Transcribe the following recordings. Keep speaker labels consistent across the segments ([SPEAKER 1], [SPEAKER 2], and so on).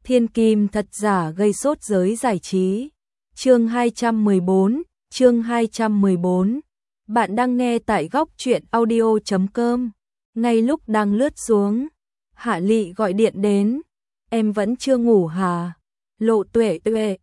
[SPEAKER 1] Thiên kim thật giả gây sốt giới giải trí. Chương 214. Bạn đang nghe tại góc truyện audio.com. Ngay lúc đang lướt xuống, Hạ Lị gọi điện đến. Em vẫn chưa ngủ hả? Lộ Tuệ,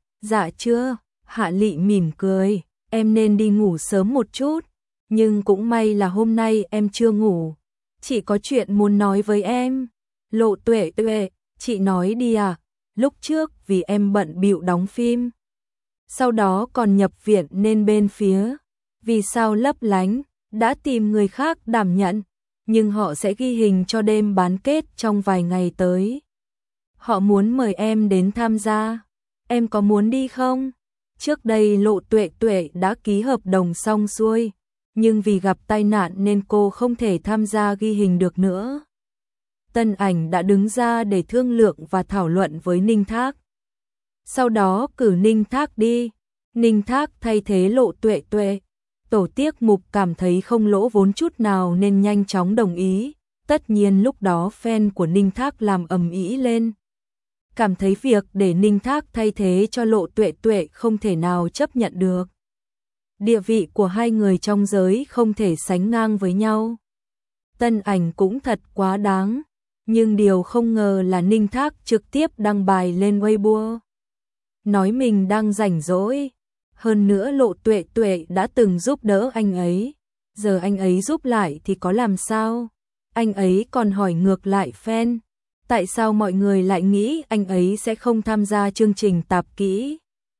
[SPEAKER 1] dạ chưa. Hạ Lị mỉm cười, em nên đi ngủ sớm một chút. Nhưng cũng may là hôm nay em chưa ngủ. Chị có chuyện muốn nói với em. Lộ Tuệ, chị nói đi à? Lúc trước vì em bận bịu đóng phim, sau đó còn nhập viện nên bên phía Vì sao lấp lánh đã tìm người khác đảm nhận, nhưng họ sẽ ghi hình cho đêm bán kết trong vài ngày tới. Họ muốn mời em đến tham gia. Em có muốn đi không? Trước đây Lộ Tuệ đã ký hợp đồng xong xuôi, nhưng vì gặp tai nạn nên cô không thể tham gia ghi hình được nữa. Tân Ảnh đã đứng ra để thương lượng và thảo luận với Ninh Thác. Sau đó cử Ninh Thác đi. Ninh Thác thay thế Lộ Tuệ. Tổ tiết mục cảm thấy không lỗ vốn chút nào nên nhanh chóng đồng ý. Tất nhiên lúc đó fan của Ninh Thác làm ầm ĩ lên, cảm thấy việc để Ninh Thác thay thế cho Lộ Tuệ không thể nào chấp nhận được. Địa vị của hai người trong giới không thể sánh ngang với nhau. Tân Ảnh cũng thật quá đáng. Nhưng điều không ngờ là Ninh Thác trực tiếp đăng bài lên Weibo, nói mình đang rảnh rỗi. Hơn nữa Lộ Tuệ đã từng giúp đỡ anh ấy, giờ anh ấy giúp lại thì có làm sao? Anh ấy còn hỏi ngược lại fan, tại sao mọi người lại nghĩ anh ấy sẽ không tham gia chương trình tạp kỹ?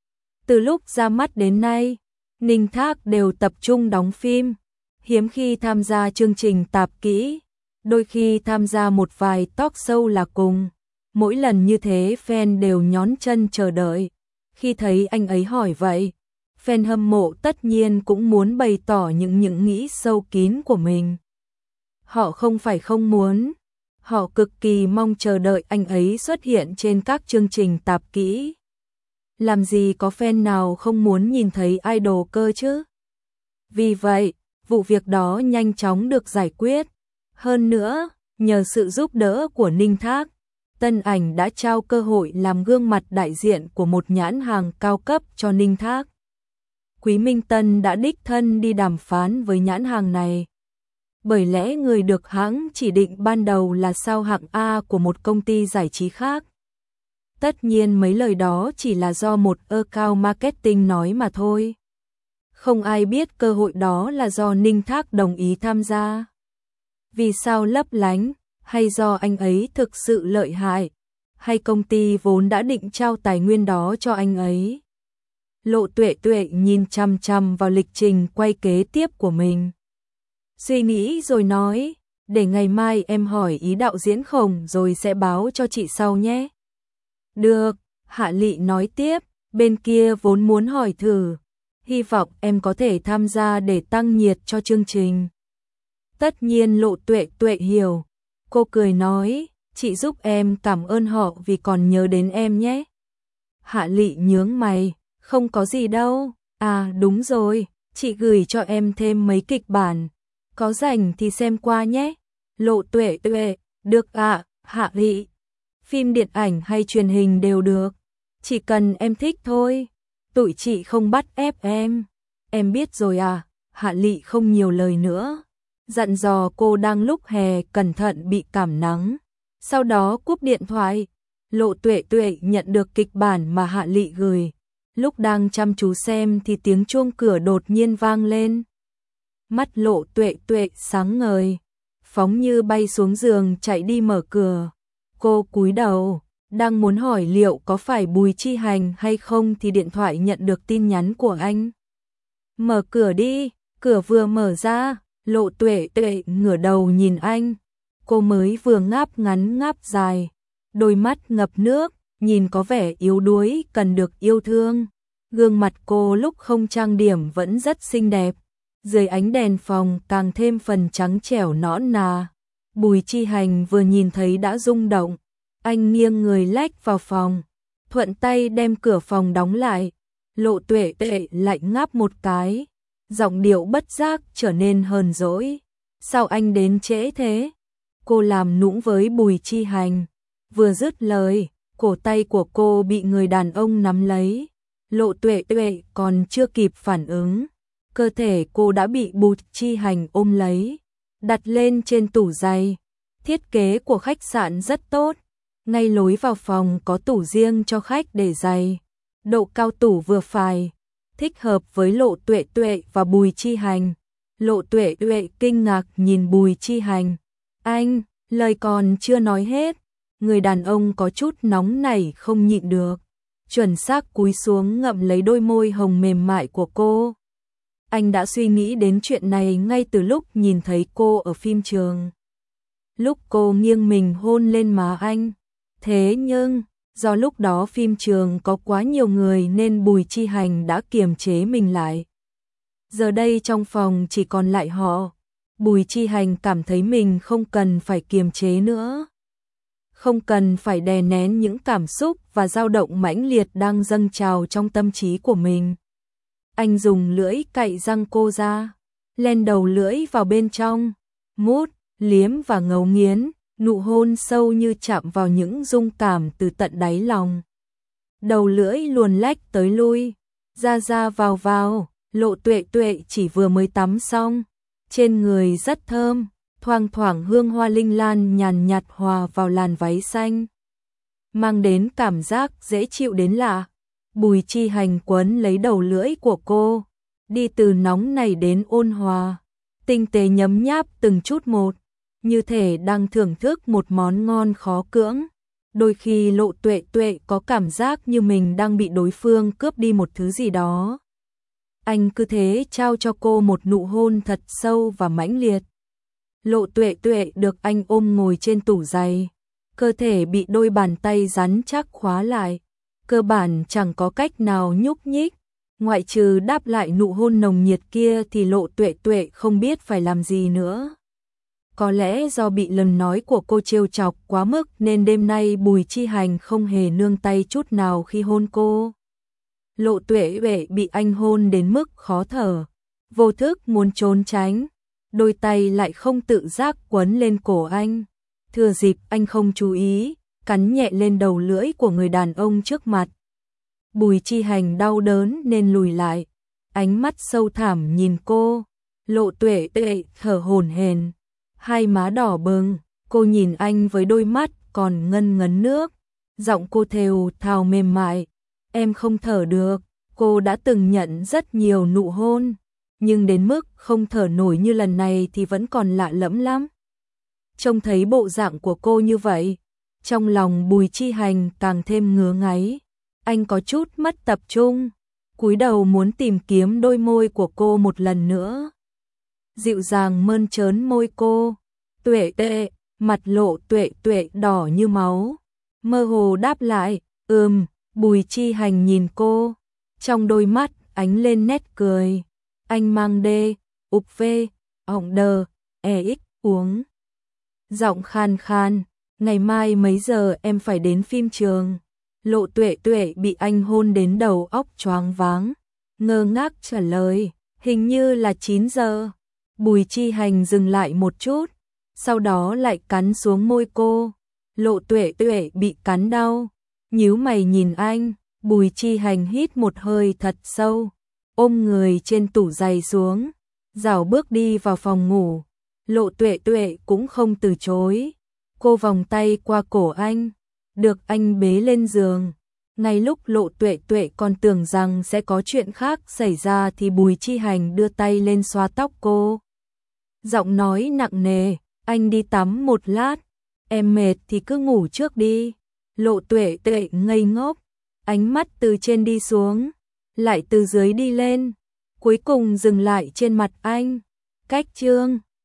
[SPEAKER 1] Từ lúc ra mắt đến nay, Ninh Thác đều tập trung đóng phim, hiếm khi tham gia chương trình tạp kỹ. Đôi khi tham gia một vài talk show là cùng. Mỗi lần như thế fan đều nhón chân chờ đợi. Khi thấy anh ấy hỏi vậy, fan hâm mộ tất nhiên cũng muốn bày tỏ những nghĩ sâu kín của mình. Họ không phải không muốn, họ cực kỳ mong chờ đợi anh ấy xuất hiện trên các chương trình tạp kỹ. Làm gì có fan nào không muốn nhìn thấy idol cơ chứ? Vì vậy, vụ việc đó nhanh chóng được giải quyết. Hơn nữa, nhờ sự giúp đỡ của Ninh Thác, Tân Ảnh đã trao cơ hội làm gương mặt đại diện của một nhãn hàng cao cấp cho Ninh Thác. Quý Minh Tân đã đích thân đi đàm phán với nhãn hàng này. Bởi lẽ người được hãng chỉ định ban đầu là sao hạng A của một công ty giải trí khác. Tất nhiên mấy lời đó chỉ là do một account marketing nói mà thôi. Không ai biết cơ hội đó là do Ninh Thác đồng ý tham gia. Vì sao lấp lánh, hay do anh ấy thực sự lợi hại, hay công ty vốn đã định trao tài nguyên đó cho anh ấy? Lộ Tuệ nhìn chằm chằm vào lịch trình quay kế tiếp của mình. Suy nghĩ rồi nói, để ngày mai em hỏi ý đạo diễn Khổng rồi sẽ báo cho chị sau nhé. Được, Hạ Lị nói tiếp, bên kia vốn muốn hỏi thử, hy vọng em có thể tham gia để tăng nhiệt cho chương trình. Tất nhiên Lộ Tuệ hiểu. Cô cười nói, chị giúp em cảm ơn họ vì còn nhớ đến em nhé. Hạ Lị nhướng mày, không có gì đâu. À đúng rồi, chị gửi cho em thêm mấy kịch bản. Có rảnh thì xem qua nhé. Lộ Tuệ, được ạ, Hạ Lị. Phim điện ảnh hay truyền hình đều được. Chỉ cần em thích thôi. Tụi chị không bắt ép em. Em biết rồi à, Hạ Lị không nhiều lời nữa. Dặn dò cô đang lúc hè cẩn thận bị cảm nắng. Sau đó cúp điện thoại. Lộ Tuệ nhận được kịch bản mà Hạ Lị gửi. Lúc đang chăm chú xem thì tiếng chuông cửa đột nhiên vang lên. Mắt Lộ Tuệ sáng ngời, phóng như bay xuống giường chạy đi mở cửa. Cô cúi đầu, đang muốn hỏi liệu có phải Bùi Chi Hành hay không thì điện thoại nhận được tin nhắn của anh. Mở cửa đi, cửa vừa mở ra. Lộ Tuệ ngửa đầu nhìn anh. Cô mới vừa ngáp ngắn ngáp dài, đôi mắt ngập nước, nhìn có vẻ yếu đuối cần được yêu thương. Gương mặt cô lúc không trang điểm vẫn rất xinh đẹp, dưới ánh đèn phòng càng thêm phần trắng trẻo nõn nà. Bùi Chi Hành vừa nhìn thấy đã rung động, anh nghiêng người lách vào phòng, thuận tay đem cửa phòng đóng lại. Lộ Tuệ lại ngáp một cái, giọng điệu bất giác trở nên hờn dỗi. Sao anh đến trễ thế? Cô làm nũng với Bùi Chi Hành. Vừa dứt lời, Cổ tay của cô bị người đàn ông nắm lấy. Lộ Tuệ Tuệ còn chưa kịp phản ứng, cơ thể cô đã bị Bùi Chi Hành ôm lấy, đặt lên trên tủ giày. Thiết kế của khách sạn rất tốt, ngay lối vào phòng có tủ riêng cho khách để giày. Độ cao tủ vừa phải, thích hợp với Lộ Tuệ Tuệ và Bùi Chi Hành. Lộ Tuệ Tuệ kinh ngạc nhìn Bùi Chi Hành. Anh, lời còn chưa nói hết, người đàn ông có chút nóng nảy không nhịn được, chuẩn xác cúi xuống ngậm lấy đôi môi hồng mềm mại của cô. Anh đã suy nghĩ đến chuyện này ngay từ lúc nhìn thấy cô ở phim trường. Lúc cô nghiêng mình hôn lên má anh. Thế nhưng, do lúc đó phim trường có quá nhiều người nên Bùi Chi Hành đã kiềm chế mình lại. Giờ đây trong phòng chỉ còn lại họ. Bùi Chi Hành cảm thấy mình không cần phải kiềm chế nữa. Không cần phải đè nén những cảm xúc và dao động mãnh liệt đang dâng trào trong tâm trí của mình. Anh dùng lưỡi cạy răng cô ra, len đầu lưỡi vào bên trong, mút, liếm và ngấu nghiến, nụ hôn sâu như chạm vào những rung cảm từ tận đáy lòng. Đầu lưỡi luồn lách tới lui, ra ra vào vào. Lộ Tuệ Tuệ chỉ vừa mới tắm xong, trên người rất thơm, thoang thoảng hương hoa linh lan nhàn nhạt hòa vào làn váy xanh, mang đến cảm giác dễ chịu đến lạ. Bùi Chi Hành quấn lấy đầu lưỡi của cô, đi từ nóng này đến ôn hòa, tinh tế nhấm nháp từng chút một, như thể đang thưởng thức một món ngon khó cưỡng. Đôi khi Lộ Tuệ Tuệ có cảm giác như mình đang bị đối phương cướp đi một thứ gì đó. Anh cứ thế trao cho cô một nụ hôn thật sâu và mãnh liệt. Lộ Tuệ Tuệ được anh ôm ngồi trên tủ giày, cơ thể bị đôi bàn tay rắn chắc khóa lại, cơ bản chẳng có cách nào nhúc nhích, ngoại trừ đáp lại nụ hôn nồng nhiệt kia thì Lộ Tuệ Tuệ không biết phải làm gì nữa. Có lẽ do bị lần nói của cô trêu chọc quá mức nên đêm nay Bùi Chi Hành không hề nương tay chút nào khi hôn cô. Lộ Tuệ Tuệ bị anh hôn đến mức khó thở, vô thức muốn trốn tránh, đôi tay lại không tự giác quấn lên cổ anh. Thừa dịp anh không chú ý, cắn nhẹ lên đầu lưỡi của người đàn ông trước mặt. Bùi Chi Hành đau đớn nên lùi lại, ánh mắt sâu thẳm nhìn cô. Lộ Tuệ Tuệ thở hổn hển, hai má đỏ bừng, cô nhìn anh với đôi mắt còn ngân ngấn nước, giọng cô thều thào mềm mại. Em không thở được. Cô đã từng nhận rất nhiều nụ hôn, nhưng đến mức không thở nổi như lần này thì vẫn còn lạ lẫm lắm. Trông thấy bộ dạng của cô như vậy, trong lòng Bùi Chi Hành càng thêm ngứa ngáy. Anh có chút mất tập trung, cúi đầu muốn tìm kiếm đôi môi của cô một lần nữa. Dịu dàng mơn trớn môi cô. Tuệ Tuệ, mặt Lộ Tuệ Tuệ đỏ như máu, mơ hồ đáp lại, Bùi Chi Hành nhìn cô, trong đôi mắt ánh lên nét cười. Anh mang đê, ục phê, ỏng đờ, x uống. Giọng khan khan, ngày mai mấy giờ em phải đến phim trường? Lộ Tuệ Tuệ bị anh hôn đến đầu óc choáng váng, ngơ ngác trả lời, hình như là 9 giờ. Bùi Chi Hành dừng lại một chút, sau đó lại cắn xuống môi cô. Lộ Tuệ Tuệ bị cắn đau, nhíu mày nhìn anh. Bùi Chi Hành hít một hơi thật sâu, ôm người trên tủ giày xuống, rảo bước đi vào phòng ngủ. Lộ Tuệ Tuệ cũng không từ chối, cô vòng tay qua cổ anh, được anh bế lên giường. Ngay lúc Lộ Tuệ Tuệ còn tưởng rằng sẽ có chuyện khác xảy ra thì Bùi Chi Hành đưa tay lên xoa tóc cô. Giọng nói nặng nề, anh đi tắm một lát, em mệt thì cứ ngủ trước đi. Lộ Tuệ Tuệ ngây ngốc, ánh mắt từ trên đi xuống, lại từ dưới đi lên, cuối cùng dừng lại trên mặt anh. Cách chương